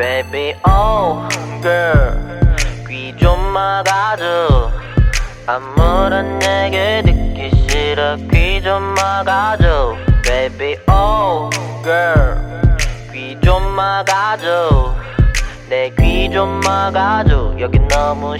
Baby oh girl 귀 좀 막아줘 아무런 얘기 듣기 싫어 귀 좀 막아줘 Baby oh girl 귀 좀 막아줘 내 귀 좀 막아줘 여긴 너무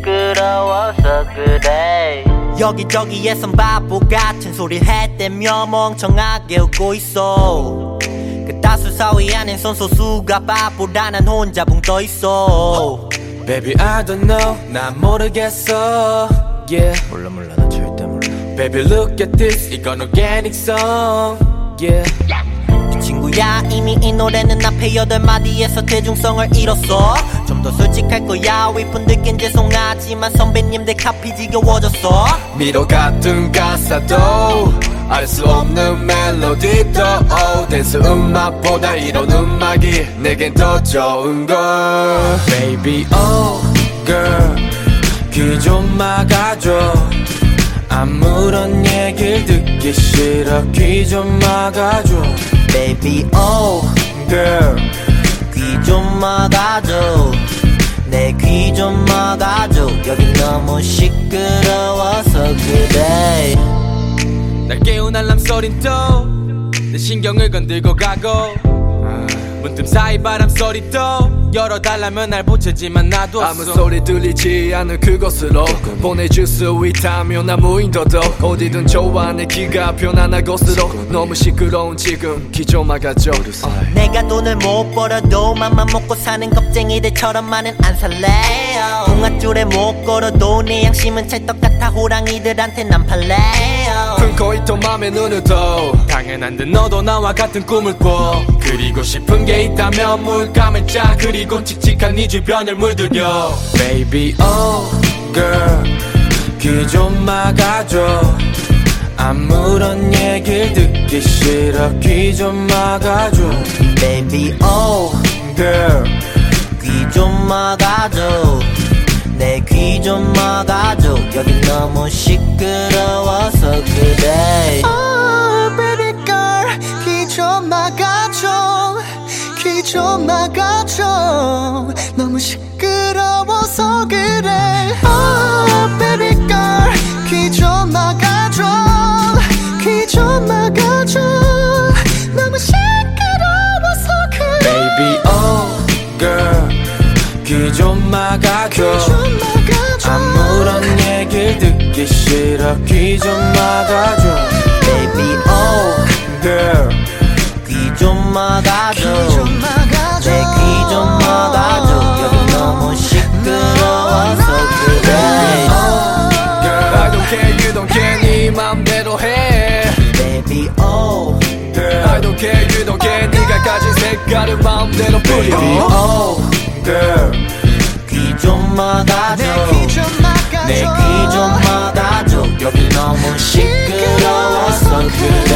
시끄러워서 그래 여기저기에선 바보 같은 소리를 해대며 멍청하게 웃고 있어 그 따스 사회 안엔 선소수가 바보라 난 혼자 붕 떠있어 Baby I don't know 난 모르겠어 Yeah 몰라 나 절대 몰라 Baby look at this 이건 organic song Yeah 친구야 이미 이 노래는 앞에 8마디에서 대중성을 잃었어 좀 더 솔직할 거야 윗분 듣긴 죄송하지만 선배님들 카피 지겨워졌어 미로 같은 가사도 알 수 없는 멜로디도 댄스 음악보다 이런 음악이 내겐 더 좋은 걸 Baby oh girl 귀 좀 막아줘 아무런 얘길 듣기 싫어 귀 좀 막아줘 Baby oh girl 귀 좀 막아줘 내 귀 좀 막아줘 여긴 너무 시끄러워서 그래 날 깨운 알람 소린 또 내 신경을 건들고 가고 문틈 사이 바람 소리 또 열어달라면 날 보채지만 나도 없어 아무 소리 들리지 않을 그곳으로 보내줄 수 있다면 나 무인도도 어디든 좋아 내 귀가 편안한 곳으로 너무 시끄러운 지금 귀 좀 막아줘 내가 돈을 못 벌어도 맘만 먹고 사는 겁쟁이들처럼만은 안 살래요 동아줄에 못 걸어도 내 양심은 찰떡 같아 호랑이들한텐 안 팔래요 품고 있던 맘에 눈을 떠 당연한 듯 너도 나와 같은 꿈을 꿔 그리고 싶은 게 있다면 물감을 짜 그리고 칙칙한 네 주변을 물들여 Baby oh girl 귀 좀 막아줘 아무런 얘길 듣기 싫어 귀 좀 막아줘 Baby oh girl 귀 좀 막아줘 내 귀 좀 막아줘 여긴 너무 시끄러워서 그래 Oh baby girl 귀 좀 막아줘 귀 좀 막아줘 너무 시끄러워서 그래 Oh baby girl 귀 좀 막아줘 귀 좀 막아줘 너무 시끄러워서 그래 Baby oh girl 귀 좀 막아줘 아무런 얘길 듣기 싫어 귀 좀 막아줘 Baby oh girl 귀 좀 막아줘 내 귀 좀 막아줘 여긴 너무 시끄러워서 그래 girl I don't care you don't care 네 맘대로 해 Baby oh girl I don't care you don't care 네가 가진 색깔을 마음대로 뿌려 Baby oh girl 귀 좀 막아줘 내 귀 좀 막아줘 여긴 너무 시끄러워서 그래